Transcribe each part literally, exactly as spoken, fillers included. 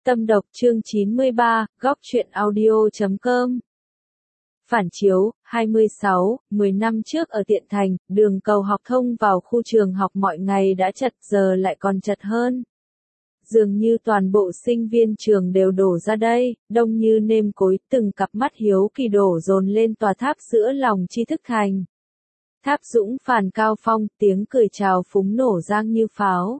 Tâm độc chương chín mươi ba, góc truyện audio chấm com. Phản chiếu, hai mươi sáu, mười năm trước ở Tiện Thành, đường cầu học thông vào khu trường học mọi ngày đã chật, giờ lại còn chật hơn. Dường như toàn bộ sinh viên trường đều đổ ra đây, đông như nêm cối, từng cặp mắt hiếu kỳ đổ dồn lên tòa tháp giữa lòng tri thức thành. Tháp Dũng Phàn cao phong, tiếng cười chào phúng nổ giang như pháo.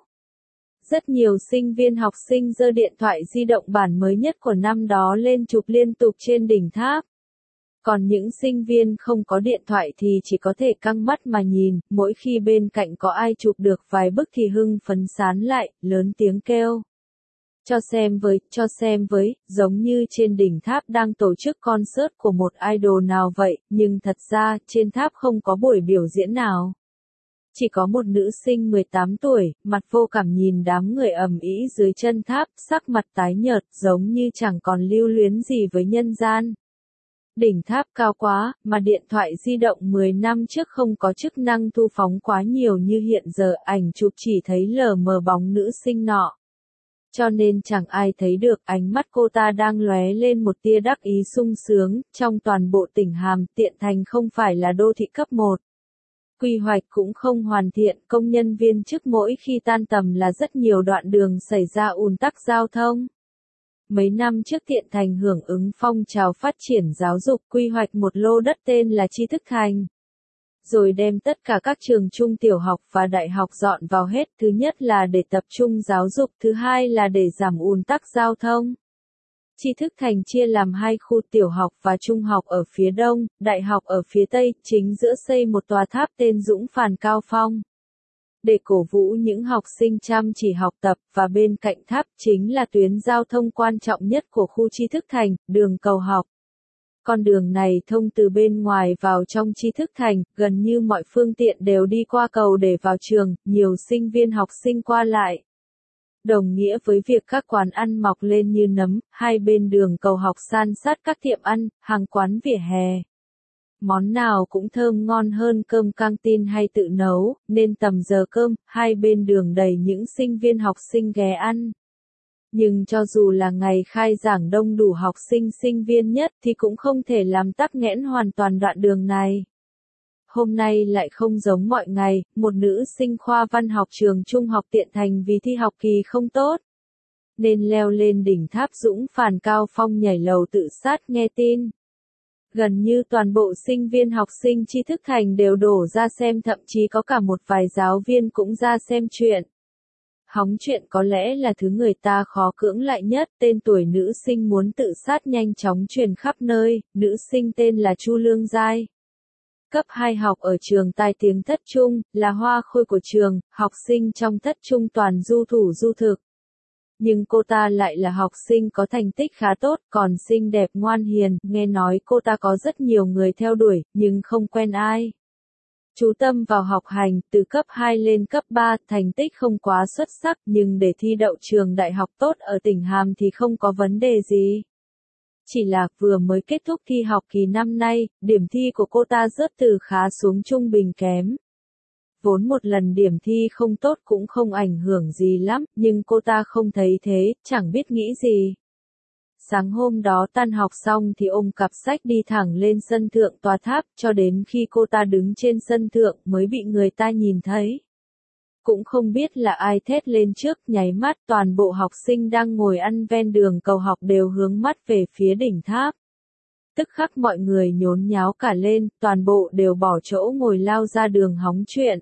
Rất nhiều sinh viên học sinh giơ điện thoại di động bản mới nhất của năm đó lên chụp liên tục trên đỉnh tháp. Còn những sinh viên không có điện thoại thì chỉ có thể căng mắt mà nhìn, mỗi khi bên cạnh có ai chụp được vài bức thì hưng phấn sán lại, lớn tiếng kêu. Cho xem với, cho xem với, giống như trên đỉnh tháp đang tổ chức concert của một idol nào vậy, nhưng thật ra, trên tháp không có buổi biểu diễn nào. Chỉ có một nữ sinh mười tám tuổi, mặt vô cảm nhìn đám người ầm ĩ dưới chân tháp, sắc mặt tái nhợt, giống như chẳng còn lưu luyến gì với nhân gian. Đỉnh tháp cao quá, mà điện thoại di động mười năm trước không có chức năng thu phóng quá nhiều như hiện giờ, ảnh chụp chỉ thấy lờ mờ bóng nữ sinh nọ. Cho nên chẳng ai thấy được ánh mắt cô ta đang lóe lên một tia đắc ý sung sướng, trong toàn bộ tỉnh Hàm, Tiện Thành không phải là đô thị cấp một. Quy hoạch cũng không hoàn thiện, công nhân viên chức mỗi khi tan tầm là rất nhiều đoạn đường xảy ra ùn tắc giao thông. Mấy năm trước Tiện Thành hưởng ứng phong trào phát triển giáo dục, quy hoạch một lô đất tên là Tri Thức Thành. Rồi đem tất cả các trường trung tiểu học và đại học dọn vào hết, thứ nhất là để tập trung giáo dục, thứ hai là để giảm ùn tắc giao thông. Tri Thức Thành chia làm hai khu tiểu học và trung học ở phía đông, đại học ở phía tây, chính giữa xây một tòa tháp tên Dũng Phàn cao phong. Để cổ vũ những học sinh chăm chỉ học tập, và bên cạnh tháp chính là tuyến giao thông quan trọng nhất của khu Tri Thức Thành, đường cầu học. Con đường này thông từ bên ngoài vào trong Tri Thức Thành, gần như mọi phương tiện đều đi qua cầu để vào trường, nhiều sinh viên học sinh qua lại. Đồng nghĩa với việc các quán ăn mọc lên như nấm, hai bên đường cầu học san sát các tiệm ăn, hàng quán vỉa hè. Món nào cũng thơm ngon hơn cơm căng tin hay tự nấu, nên tầm giờ cơm, hai bên đường đầy những sinh viên học sinh ghé ăn. Nhưng cho dù là ngày khai giảng đông đủ học sinh sinh viên nhất thì cũng không thể làm tắc nghẽn hoàn toàn đoạn đường này. Hôm nay lại không giống mọi ngày, một nữ sinh khoa văn học trường trung học Tiện Thành vì thi học kỳ không tốt, nên leo lên đỉnh tháp Dũng Phàn cao phong nhảy lầu tự sát nghe tin. Gần như toàn bộ sinh viên học sinh Tri Thức Thành đều đổ ra xem, thậm chí có cả một vài giáo viên cũng ra xem chuyện. Hóng chuyện có lẽ là thứ người ta khó cưỡng lại nhất, tên tuổi nữ sinh muốn tự sát nhanh chóng truyền khắp nơi, nữ sinh tên là Chu Lương Giai. Cấp hai học ở trường tai tiếng thất trung, là hoa khôi của trường, học sinh trong thất trung toàn du thủ du thực. Nhưng cô ta lại là học sinh có thành tích khá tốt, còn xinh đẹp ngoan hiền, nghe nói cô ta có rất nhiều người theo đuổi, nhưng không quen ai. Chú tâm vào học hành, từ cấp hai lên cấp ba, thành tích không quá xuất sắc, nhưng để thi đậu trường đại học tốt ở tỉnh Hàm thì không có vấn đề gì. Chỉ là vừa mới kết thúc thi học kỳ năm nay, điểm thi của cô ta rớt từ khá xuống trung bình kém. Vốn một lần điểm thi không tốt cũng không ảnh hưởng gì lắm, nhưng cô ta không thấy thế, chẳng biết nghĩ gì. Sáng hôm đó tan học xong thì ôm cặp sách đi thẳng lên sân thượng tòa tháp, cho đến khi cô ta đứng trên sân thượng mới bị người ta nhìn thấy. Cũng không biết là ai thét lên trước, nháy mắt toàn bộ học sinh đang ngồi ăn ven đường cầu học đều hướng mắt về phía đỉnh tháp. Tức khắc mọi người nhốn nháo cả lên, toàn bộ đều bỏ chỗ ngồi lao ra đường hóng chuyện.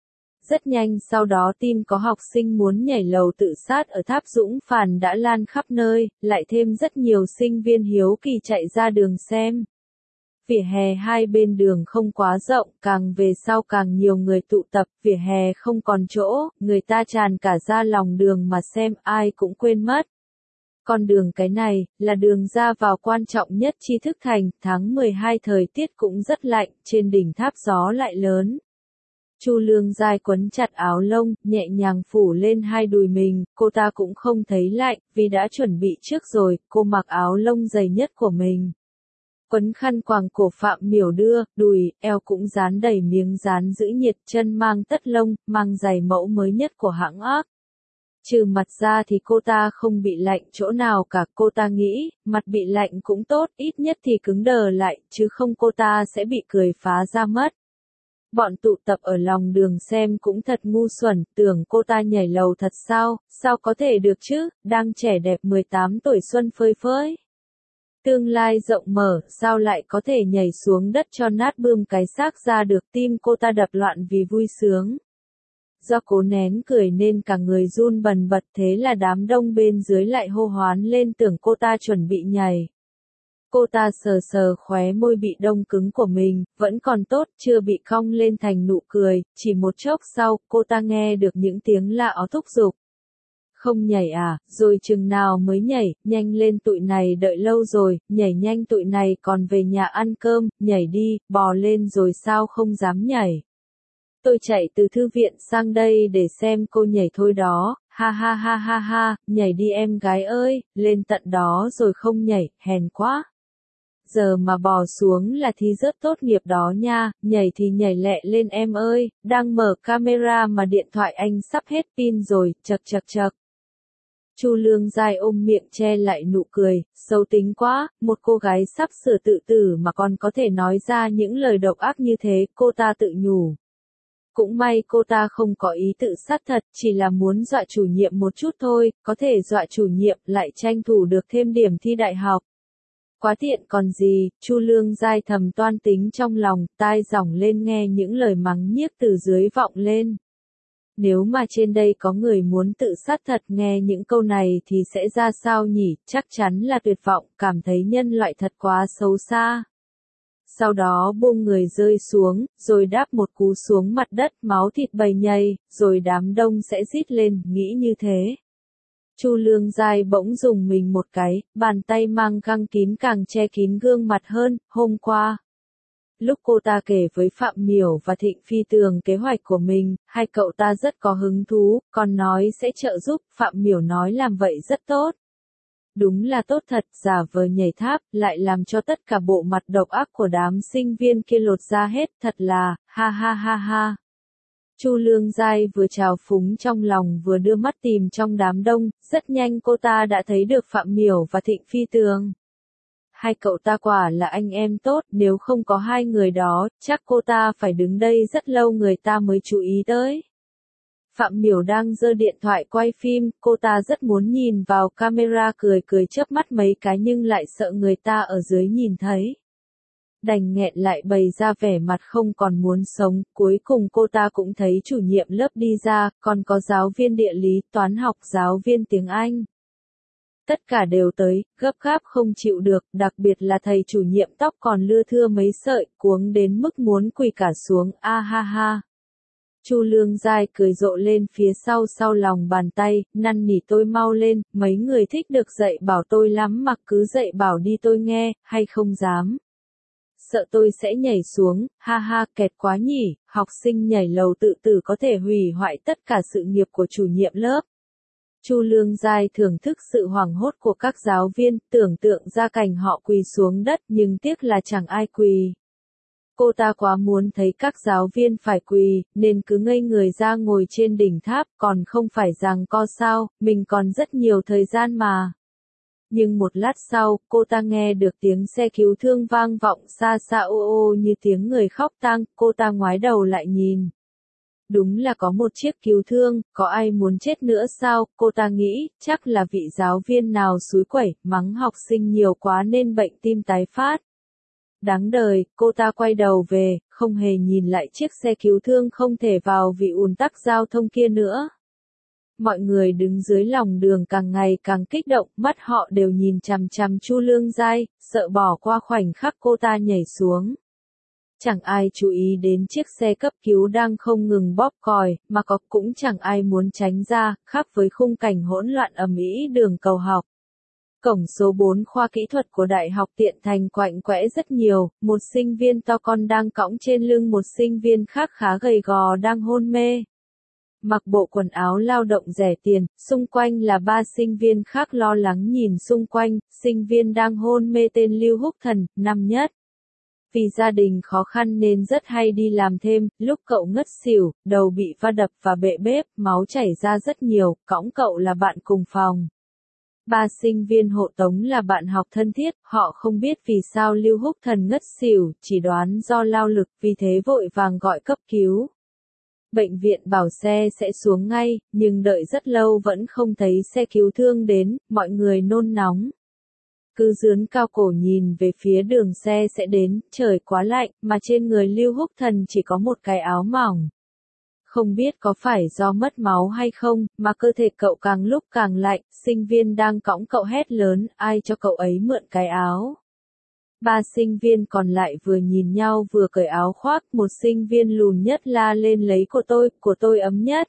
Rất nhanh sau đó tin có học sinh muốn nhảy lầu tự sát ở tháp Dũng Phàn đã lan khắp nơi, lại thêm rất nhiều sinh viên hiếu kỳ chạy ra đường xem. Vỉa hè hai bên đường không quá rộng, càng về sau càng nhiều người tụ tập, vỉa hè không còn chỗ, người ta tràn cả ra lòng đường mà xem, ai cũng quên mất. Con đường cái này, là đường ra vào quan trọng nhất Tri Thức Thành, tháng mười hai thời tiết cũng rất lạnh, trên đỉnh tháp gió lại lớn. Chu Lương Giai quấn chặt áo lông, nhẹ nhàng phủ lên hai đùi mình, cô ta cũng không thấy lạnh, vì đã chuẩn bị trước rồi, cô mặc áo lông dày nhất của mình. Quấn khăn quàng cổ Phạm Miểu đưa, đùi, eo cũng dán đầy miếng dán giữ nhiệt, chân mang tất lông, mang giày mẫu mới nhất của hãng Ác. Trừ mặt ra thì cô ta không bị lạnh chỗ nào cả, cô ta nghĩ, mặt bị lạnh cũng tốt, ít nhất thì cứng đờ lại, chứ không cô ta sẽ bị cười phá ra mất. Bọn tụ tập ở lòng đường xem cũng thật ngu xuẩn, tưởng cô ta nhảy lầu thật sao, sao có thể được chứ, đang trẻ đẹp mười tám tuổi xuân phơi phới. Tương lai rộng mở, sao lại có thể nhảy xuống đất cho nát bươm cái xác ra được, tim cô ta đập loạn vì vui sướng. Do cố nén cười nên cả người run bần bật, thế là đám đông bên dưới lại hô hoán lên tưởng cô ta chuẩn bị nhảy. Cô ta sờ sờ khóe môi bị đông cứng của mình, vẫn còn tốt, chưa bị cong lên thành nụ cười, chỉ một chốc sau, cô ta nghe được những tiếng la ó thúc giục. Không nhảy à, rồi chừng nào mới nhảy, nhanh lên tụi này đợi lâu rồi, nhảy nhanh tụi này còn về nhà ăn cơm, nhảy đi, bò lên rồi sao không dám nhảy. Tôi chạy từ thư viện sang đây để xem cô nhảy thôi đó, ha ha ha ha ha, nhảy đi em gái ơi, lên tận đó rồi không nhảy, hèn quá. Giờ mà bò xuống là thi rớt tốt nghiệp đó nha, nhảy thì nhảy lẹ lên em ơi, đang mở camera mà điện thoại anh sắp hết pin rồi, chật chật chật. Chu Lương Giai ôm miệng che lại nụ cười, xấu tính quá, một cô gái sắp sửa tự tử mà còn có thể nói ra những lời độc ác như thế, cô ta tự nhủ. Cũng may cô ta không có ý tự sát thật, chỉ là muốn dọa chủ nhiệm một chút thôi, có thể dọa chủ nhiệm lại tranh thủ được thêm điểm thi đại học. Quá tiện còn gì, Chu Lương Giai thầm toan tính trong lòng, tai dỏng lên nghe những lời mắng nhiếc từ dưới vọng lên. Nếu mà trên đây có người muốn tự sát thật nghe những câu này thì sẽ ra sao nhỉ, chắc chắn là tuyệt vọng, cảm thấy nhân loại thật quá xấu xa. Sau đó buông người rơi xuống, rồi đáp một cú xuống mặt đất, máu thịt bầy nhầy, rồi đám đông sẽ rít lên, nghĩ như thế. Chu Lương Giai bỗng dùng mình một cái, bàn tay mang găng kín càng che kín gương mặt hơn, hôm qua. Lúc cô ta kể với Phạm Miểu và Thịnh Phi Tường kế hoạch của mình, hai cậu ta rất có hứng thú, còn nói sẽ trợ giúp, Phạm Miểu nói làm vậy rất tốt. Đúng là tốt thật, giả vờ nhảy tháp, lại làm cho tất cả bộ mặt độc ác của đám sinh viên kia lột ra hết, thật là, ha ha ha ha. Chu Lương Giai vừa trào phúng trong lòng vừa đưa mắt tìm trong đám đông, rất nhanh cô ta đã thấy được Phạm Miểu và Thịnh Phi Tường. Hai cậu ta quả là anh em tốt, nếu không có hai người đó, chắc cô ta phải đứng đây rất lâu người ta mới chú ý tới. Phạm Miểu đang giơ điện thoại quay phim, cô ta rất muốn nhìn vào camera cười cười chớp mắt mấy cái nhưng lại sợ người ta ở dưới nhìn thấy. Đành nghẹn lại bày ra vẻ mặt không còn muốn sống, cuối cùng cô ta cũng thấy chủ nhiệm lớp đi ra, còn có giáo viên địa lý, toán học, giáo viên tiếng Anh. Tất cả đều tới, gấp gáp không chịu được, đặc biệt là thầy chủ nhiệm tóc còn lưa thưa mấy sợi, cuống đến mức muốn quỳ cả xuống, a ha ha. Chu Lương Giai cười rộ lên phía sau sau lòng bàn tay, năn nỉ tôi mau lên, mấy người thích được dạy bảo tôi lắm mà cứ dạy bảo đi tôi nghe, hay không dám. Sợ tôi sẽ nhảy xuống, ha ha kẹt quá nhỉ, học sinh nhảy lầu tự tử có thể hủy hoại tất cả sự nghiệp của chủ nhiệm lớp. Chu Lương Giai thưởng thức sự hoảng hốt của các giáo viên, tưởng tượng ra cảnh họ quỳ xuống đất nhưng tiếc là chẳng ai quỳ. Cô ta quá muốn thấy các giáo viên phải quỳ, nên cứ ngây người ra ngồi trên đỉnh tháp, còn không phải giằng co sao, mình còn rất nhiều thời gian mà. Nhưng một lát sau, cô ta nghe được tiếng xe cứu thương vang vọng xa xa ô ô như tiếng người khóc tang, cô ta ngoái đầu lại nhìn. Đúng là có một chiếc cứu thương, có ai muốn chết nữa sao, cô ta nghĩ, chắc là vị giáo viên nào xúi quẩy, mắng học sinh nhiều quá nên bệnh tim tái phát. Đáng đời, cô ta quay đầu về, không hề nhìn lại chiếc xe cứu thương không thể vào vì ùn tắc giao thông kia nữa. Mọi người đứng dưới lòng đường càng ngày càng kích động, mắt họ đều nhìn chằm chằm Chu Lương Giai, sợ bỏ qua khoảnh khắc cô ta nhảy xuống. Chẳng ai chú ý đến chiếc xe cấp cứu đang không ngừng bóp còi, mà có cũng chẳng ai muốn tránh ra, khác với khung cảnh hỗn loạn ầm ĩ đường cầu học. Cổng số bốn khoa kỹ thuật của Đại học Tiện Thành quạnh quẽ rất nhiều, một sinh viên to con đang cõng trên lưng một sinh viên khác khá gầy gò đang hôn mê. Mặc bộ quần áo lao động rẻ tiền, xung quanh là ba sinh viên khác lo lắng nhìn xung quanh, sinh viên đang hôn mê tên Lưu Húc Thần, năm nhất. Vì gia đình khó khăn nên rất hay đi làm thêm, lúc cậu ngất xỉu, đầu bị va đập và bệ bếp, máu chảy ra rất nhiều, cõng cậu là bạn cùng phòng. Ba sinh viên hộ tống là bạn học thân thiết, họ không biết vì sao Lưu Húc Thần ngất xỉu, chỉ đoán do lao lực, vì thế vội vàng gọi cấp cứu. Bệnh viện bảo xe sẽ xuống ngay, nhưng đợi rất lâu vẫn không thấy xe cứu thương đến, mọi người nôn nóng. Cứ dướn cao cổ nhìn về phía đường xe sẽ đến, trời quá lạnh, mà trên người Lưu Húc Thần chỉ có một cái áo mỏng. Không biết có phải do mất máu hay không, mà cơ thể cậu càng lúc càng lạnh, sinh viên đang cõng cậu hét lớn, ai cho cậu ấy mượn cái áo. Ba sinh viên còn lại vừa nhìn nhau vừa cởi áo khoác, một sinh viên lùn nhất la lên lấy của tôi, của tôi ấm nhất.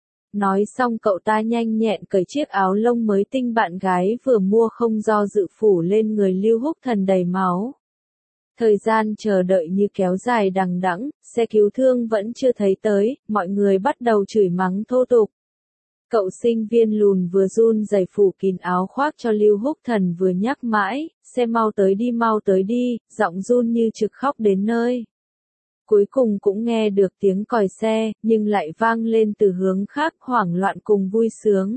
Nói xong cậu ta nhanh nhẹn cởi chiếc áo lông mới tinh bạn gái vừa mua không do dự phủ lên người Lưu Húc Thần đầy máu. Thời gian chờ đợi như kéo dài đằng đẵng, xe cứu thương vẫn chưa thấy tới, mọi người bắt đầu chửi mắng thô tục. Cậu sinh viên lùn vừa run rẩy phủ kín áo khoác cho Lưu Húc Thần vừa nhắc mãi, xe mau tới đi mau tới đi, giọng run như trực khóc đến nơi. Cuối cùng cũng nghe được tiếng còi xe, nhưng lại vang lên từ hướng khác, hoảng loạn cùng vui sướng.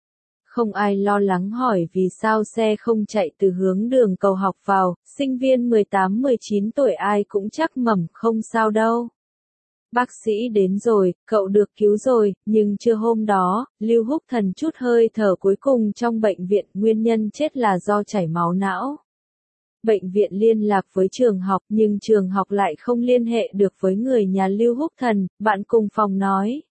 Không ai lo lắng hỏi vì sao xe không chạy từ hướng đường cầu học vào, sinh viên mười tám mười chín tuổi ai cũng chắc mẩm không sao đâu. Bác sĩ đến rồi, cậu được cứu rồi, nhưng trưa hôm đó, Lưu Húc Thần chút hơi thở cuối cùng trong bệnh viện, nguyên nhân chết là do chảy máu não. Bệnh viện liên lạc với trường học nhưng trường học lại không liên hệ được với người nhà Lưu Húc Thần, bạn cùng phòng nói.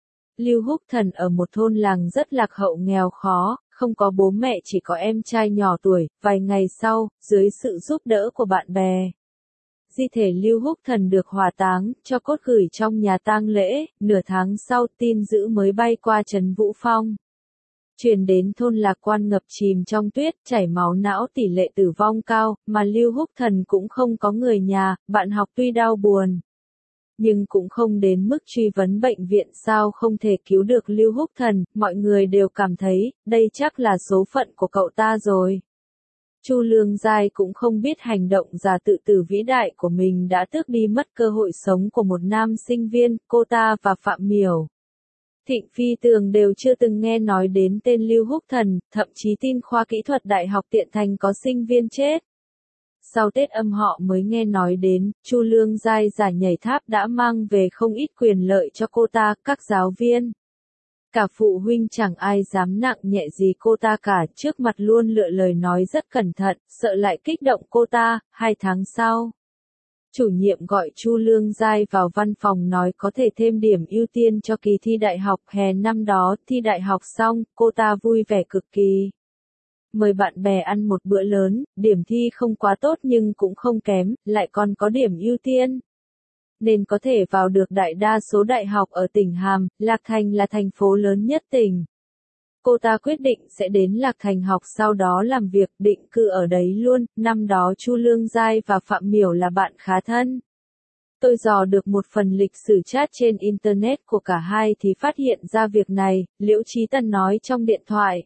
Lưu Húc Thần ở một thôn làng rất lạc hậu nghèo khó, không có bố mẹ chỉ có em trai nhỏ tuổi, vài ngày sau, dưới sự giúp đỡ của bạn bè. Di thể Lưu Húc Thần được hỏa táng, cho cốt gửi trong nhà tang lễ, nửa tháng sau tin dữ mới bay qua trấn Vũ Phong. Truyền đến thôn Lạc Quan ngập chìm trong tuyết, chảy máu não tỷ lệ tử vong cao, mà Lưu Húc Thần cũng không có người nhà, bạn học tuy đau buồn. Nhưng cũng không đến mức truy vấn bệnh viện sao không thể cứu được Lưu Húc Thần, mọi người đều cảm thấy, đây chắc là số phận của cậu ta rồi. Chu Lương Giai cũng không biết hành động giả tự tử vĩ đại của mình đã tước đi mất cơ hội sống của một nam sinh viên, cô ta và Phạm Miểu. Thịnh Phi Tường đều chưa từng nghe nói đến tên Lưu Húc Thần, thậm chí tin khoa kỹ thuật Đại học Tiện Thành có sinh viên chết. Sau Tết Âm họ mới nghe nói đến, Chu Lương Giai giả nhảy tháp đã mang về không ít quyền lợi cho cô ta, các giáo viên. Cả phụ huynh chẳng ai dám nặng nhẹ gì cô ta cả, trước mặt luôn lựa lời nói rất cẩn thận, sợ lại kích động cô ta. Hai tháng sau, chủ nhiệm gọi Chu Lương Giai vào văn phòng nói có thể thêm điểm ưu tiên cho kỳ thi đại học. Hè năm đó, thi đại học xong, cô ta vui vẻ cực kỳ. Mời bạn bè ăn một bữa lớn, điểm thi không quá tốt nhưng cũng không kém, lại còn có điểm ưu tiên. Nên có thể vào được đại đa số đại học ở tỉnh Hàm, Lạc Thành là thành phố lớn nhất tỉnh. Cô ta quyết định sẽ đến Lạc Thành học sau đó làm việc định cư ở đấy luôn, năm đó Chu Lương Giai và Phạm Miểu là bạn khá thân. Tôi dò được một phần lịch sử chat trên Internet của cả hai thì phát hiện ra việc này, Liễu Chí Tần nói trong điện thoại.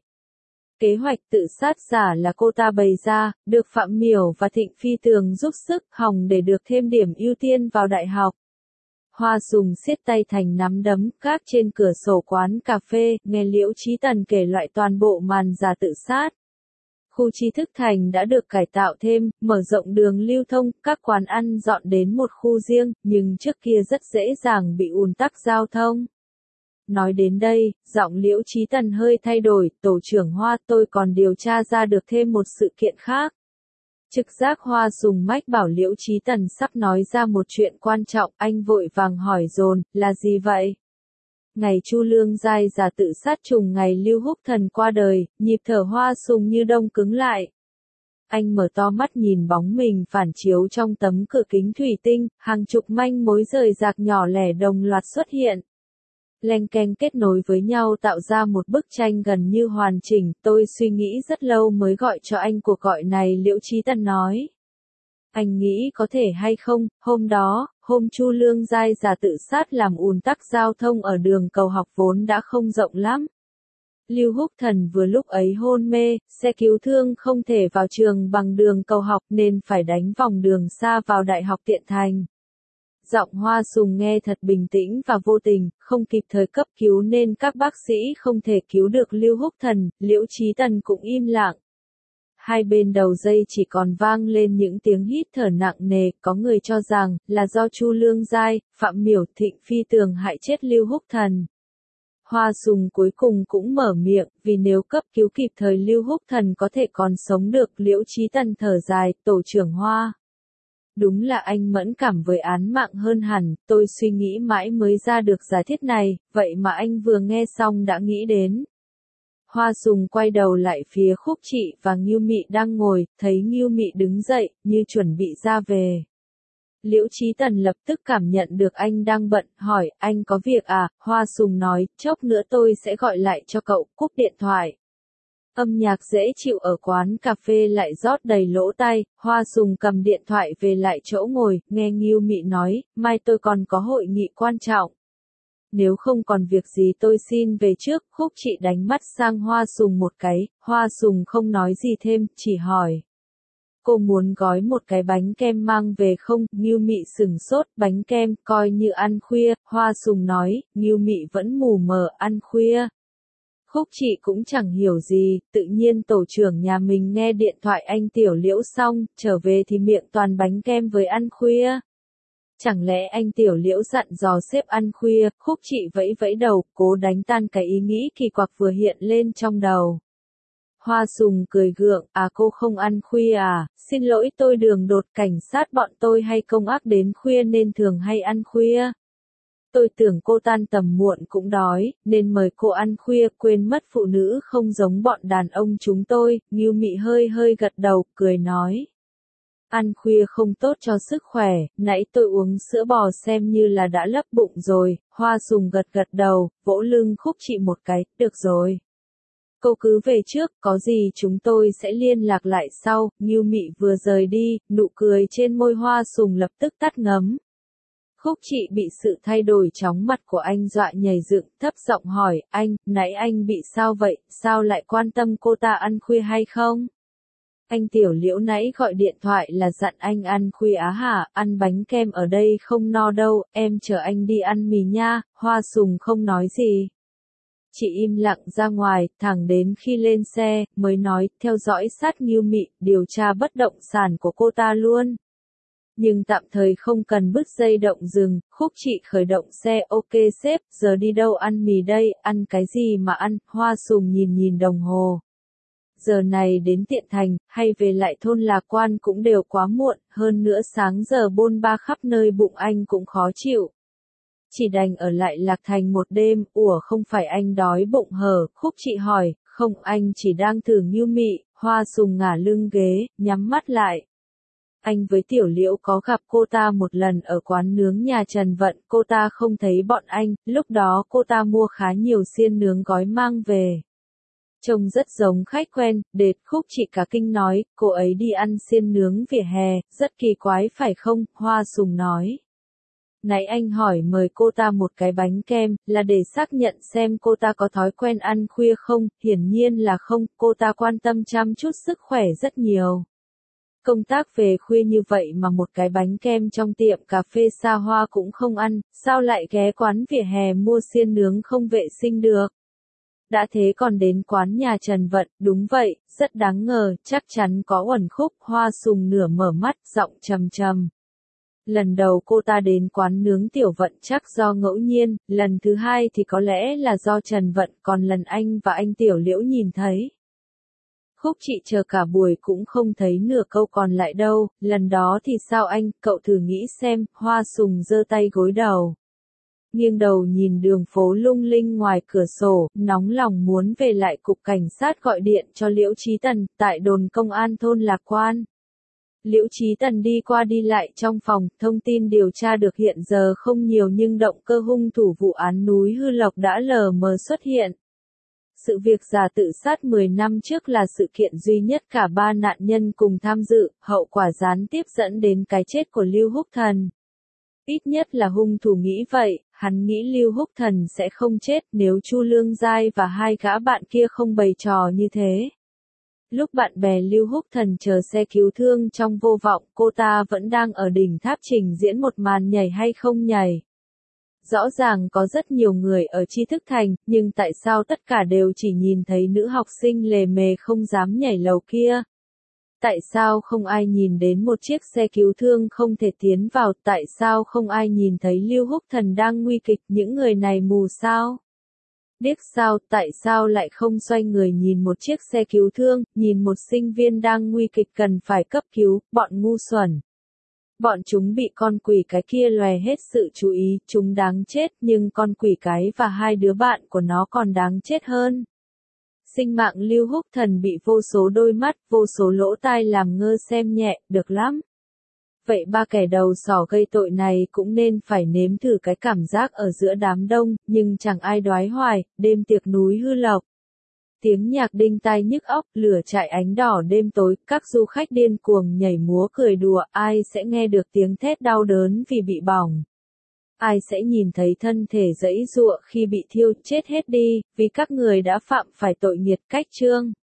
Kế hoạch tự sát giả là cô ta bày ra, được Phạm Miểu và Thịnh Phi Tường giúp sức hòng để được thêm điểm ưu tiên vào đại học. Hoa Sùng siết tay thành nắm đấm, gác trên cửa sổ quán cà phê, nghe Liễu Chí Tần kể lại toàn bộ màn giả tự sát. Khu tri thức thành đã được cải tạo thêm, mở rộng đường lưu thông, các quán ăn dọn đến một khu riêng, nhưng trước kia rất dễ dàng bị ùn tắc giao thông. Nói đến đây, giọng Liễu Chí Tần hơi thay đổi, tổ trưởng Hoa, tôi còn điều tra ra được thêm một sự kiện khác. Trực giác Hoa Sùng mách bảo Liễu Chí Tần sắp nói ra một chuyện quan trọng, anh vội vàng hỏi dồn, là gì vậy? Ngày Chu Lương Giai giả tự sát trùng ngày Lưu Húc Thần qua đời, nhịp thở Hoa Sùng như đông cứng lại. Anh mở to mắt nhìn bóng mình phản chiếu trong tấm cửa kính thủy tinh, hàng chục manh mối rời rạc nhỏ lẻ đồng loạt xuất hiện. Leng keng kết nối với nhau tạo ra một bức tranh gần như hoàn chỉnh, tôi suy nghĩ rất lâu mới gọi cho anh cuộc gọi này, Liễu Chí Tần nói. Anh nghĩ có thể hay không, hôm đó, hôm Chu Lương Giai giả tự sát làm ùn tắc giao thông ở đường cầu học vốn đã không rộng lắm. Lưu Húc Thần vừa lúc ấy hôn mê, xe cứu thương không thể vào trường bằng đường cầu học nên phải đánh vòng đường xa vào Đại học Tiện Thành. Giọng Hoa Sùng nghe thật bình tĩnh và vô tình, không kịp thời cấp cứu nên các bác sĩ không thể cứu được Lưu Húc Thần, Liễu Chí Tần cũng im lặng. Hai bên đầu dây chỉ còn vang lên những tiếng hít thở nặng nề, có người cho rằng là do Chu Lương Giai, Phạm Miểu, Thịnh Phi Tường hại chết Lưu Húc Thần. Hoa Sùng cuối cùng cũng mở miệng, vì nếu cấp cứu kịp thời Lưu Húc Thần có thể còn sống được. Liễu Chí Tần thở dài, tổ trưởng Hoa. Đúng là anh mẫn cảm với án mạng hơn hẳn, tôi suy nghĩ mãi mới ra được giả thiết này, vậy mà anh vừa nghe xong đã nghĩ đến. Hoa Sùng quay đầu lại phía Khúc Trị và Ngưu Mị đang ngồi, thấy Ngưu Mị đứng dậy, như chuẩn bị ra về. Liễu Chí Tần lập tức cảm nhận được anh đang bận, hỏi, anh có việc à? Hoa Sùng nói, chốc nữa tôi sẽ gọi lại cho cậu, cúp điện thoại. Âm nhạc dễ chịu ở quán cà phê lại rót đầy lỗ tai, Hoa Sùng cầm điện thoại về lại chỗ ngồi, nghe Ngưu Mị nói, mai tôi còn có hội nghị quan trọng. Nếu không còn việc gì tôi xin về trước. Khúc Trị đánh mắt sang Hoa Sùng một cái, Hoa Sùng không nói gì thêm, chỉ hỏi. Cô muốn gói một cái bánh kem mang về không? Ngưu Mị sửng sốt, bánh kem, coi như ăn khuya. Hoa Sùng nói, Ngưu Mị vẫn mù mờ, ăn khuya. Khúc Trị cũng chẳng hiểu gì, tự nhiên tổ trưởng nhà mình nghe điện thoại anh Tiểu Liễu xong, trở về thì miệng toàn bánh kem với ăn khuya. Chẳng lẽ anh Tiểu Liễu dặn dò sếp ăn khuya? Khúc Trị vẫy vẫy đầu, cố đánh tan cái ý nghĩ kỳ quặc vừa hiện lên trong đầu. Hoa Sùng cười gượng, à cô không ăn khuya à, xin lỗi tôi đường đột, cảnh sát bọn tôi hay công ác đến khuya nên thường hay ăn khuya. Tôi tưởng cô tan tầm muộn cũng đói, nên mời cô ăn khuya, quên mất phụ nữ không giống bọn đàn ông chúng tôi. Ngưu Mị hơi hơi gật đầu, cười nói. Ăn khuya không tốt cho sức khỏe, nãy tôi uống sữa bò xem như là đã lấp bụng rồi. Hoa Sùng gật gật đầu, vỗ lưng Khúc Trị một cái, được rồi. Cô cứ về trước, có gì chúng tôi sẽ liên lạc lại sau. Ngưu Mị vừa rời đi, nụ cười trên môi Hoa Sùng lập tức tắt ngấm. Khúc Trị bị sự thay đổi chóng mặt của anh dọa nhảy dựng, thấp giọng hỏi, anh, nãy anh bị sao vậy, sao lại quan tâm cô ta ăn khuya hay không? Anh Tiểu Liễu nãy gọi điện thoại là dặn anh ăn khuya á hả, ăn bánh kem ở đây không no đâu, em chờ anh đi ăn mì nha. Hoa Sùng không nói gì. Chị im lặng ra ngoài, thẳng đến khi lên xe, mới nói, theo dõi sát Ngưu Mị, điều tra bất động sản của cô ta luôn. Nhưng tạm thời không cần bứt dây động dừng. Khúc Trị khởi động xe, ok sếp, giờ đi đâu ăn mì đây, ăn cái gì mà ăn? Hoa Sùng nhìn nhìn đồng hồ. Giờ này đến Tiện Thành, hay về lại thôn Lạc Quan cũng đều quá muộn, hơn nữa sáng giờ bôn ba khắp nơi bụng anh cũng khó chịu. Chỉ đành ở lại Lạc Thành một đêm. Ủa không phải anh đói bụng hở? Khúc Trị hỏi. Không, anh chỉ đang thử Ngưu Mị. Hoa Sùng ngả lưng ghế, nhắm mắt lại. Anh với Tiểu Liễu có gặp cô ta một lần ở quán nướng nhà Trần Vận, cô ta không thấy bọn anh, lúc đó cô ta mua khá nhiều xiên nướng gói mang về. Trông rất giống khách quen, đệt. Khúc Trị cả kinh nói, cô ấy đi ăn xiên nướng vỉa hè, rất kỳ quái phải không? Hoa Sùng nói. Nãy anh hỏi mời cô ta một cái bánh kem, là để xác nhận xem cô ta có thói quen ăn khuya không, hiển nhiên là không, cô ta quan tâm chăm chút sức khỏe rất nhiều. Công tác về khuya như vậy mà một cái bánh kem trong tiệm cà phê xa hoa cũng không ăn, sao lại ghé quán vỉa hè mua xiên nướng không vệ sinh được? Đã thế còn đến quán nhà Trần Vận, đúng vậy, rất đáng ngờ, chắc chắn có uẩn khúc. Hoa Sùng nửa mở mắt, giọng trầm trầm. Lần đầu cô ta đến quán nướng Tiểu Vận chắc do ngẫu nhiên, lần thứ hai thì có lẽ là do Trần Vận, còn lần anh và anh Tiểu Liễu nhìn thấy. Khúc Trị chờ cả buổi cũng không thấy nửa câu còn lại đâu, lần đó thì sao anh, cậu thử nghĩ xem. Hoa Sùng giơ tay gối đầu. Nghiêng đầu nhìn đường phố lung linh ngoài cửa sổ, nóng lòng muốn về lại cục cảnh sát gọi điện cho Liễu Chí Tần, tại đồn công an thôn Lạc Quan. Liễu Chí Tần đi qua đi lại trong phòng, thông tin điều tra được hiện giờ không nhiều nhưng động cơ hung thủ vụ án núi Hư Lộc đã lờ mờ xuất hiện. Sự việc giả tự sát mười năm trước là sự kiện duy nhất cả ba nạn nhân cùng tham dự, hậu quả gián tiếp dẫn đến cái chết của Lưu Húc Thần. Ít nhất là hung thủ nghĩ vậy, hắn nghĩ Lưu Húc Thần sẽ không chết nếu Chu Lương Giai và hai gã bạn kia không bày trò như thế. Lúc bạn bè Lưu Húc Thần chờ xe cứu thương trong vô vọng, cô ta vẫn đang ở đỉnh tháp trình diễn một màn nhảy hay không nhảy. Rõ ràng có rất nhiều người ở Tri Thức Thành, nhưng tại sao tất cả đều chỉ nhìn thấy nữ học sinh lề mề không dám nhảy lầu kia? Tại sao không ai nhìn đến một chiếc xe cứu thương không thể tiến vào? Tại sao không ai nhìn thấy Lưu Húc Thần đang nguy kịch? Những người này mù sao? Điếc sao? Tại sao lại không xoay người nhìn một chiếc xe cứu thương, nhìn một sinh viên đang nguy kịch cần phải cấp cứu? Bọn ngu xuẩn. Bọn chúng bị con quỷ cái kia lòe hết sự chú ý, chúng đáng chết, nhưng con quỷ cái và hai đứa bạn của nó còn đáng chết hơn. Sinh mạng Lưu Húc Thần bị vô số đôi mắt, vô số lỗ tai làm ngơ xem nhẹ, được lắm. Vậy ba kẻ đầu sỏ gây tội này cũng nên phải nếm thử cái cảm giác ở giữa đám đông, nhưng chẳng ai đoái hoài, đêm tiệc núi Hư Lộc. Tiếng nhạc đinh tai nhức óc, lửa trại ánh đỏ đêm tối, các du khách điên cuồng nhảy múa cười đùa, ai sẽ nghe được tiếng thét đau đớn vì bị bỏng? Ai sẽ nhìn thấy thân thể giãy giụa khi bị thiêu chết hết đi, vì các người đã phạm phải tội nghiệt cách chương?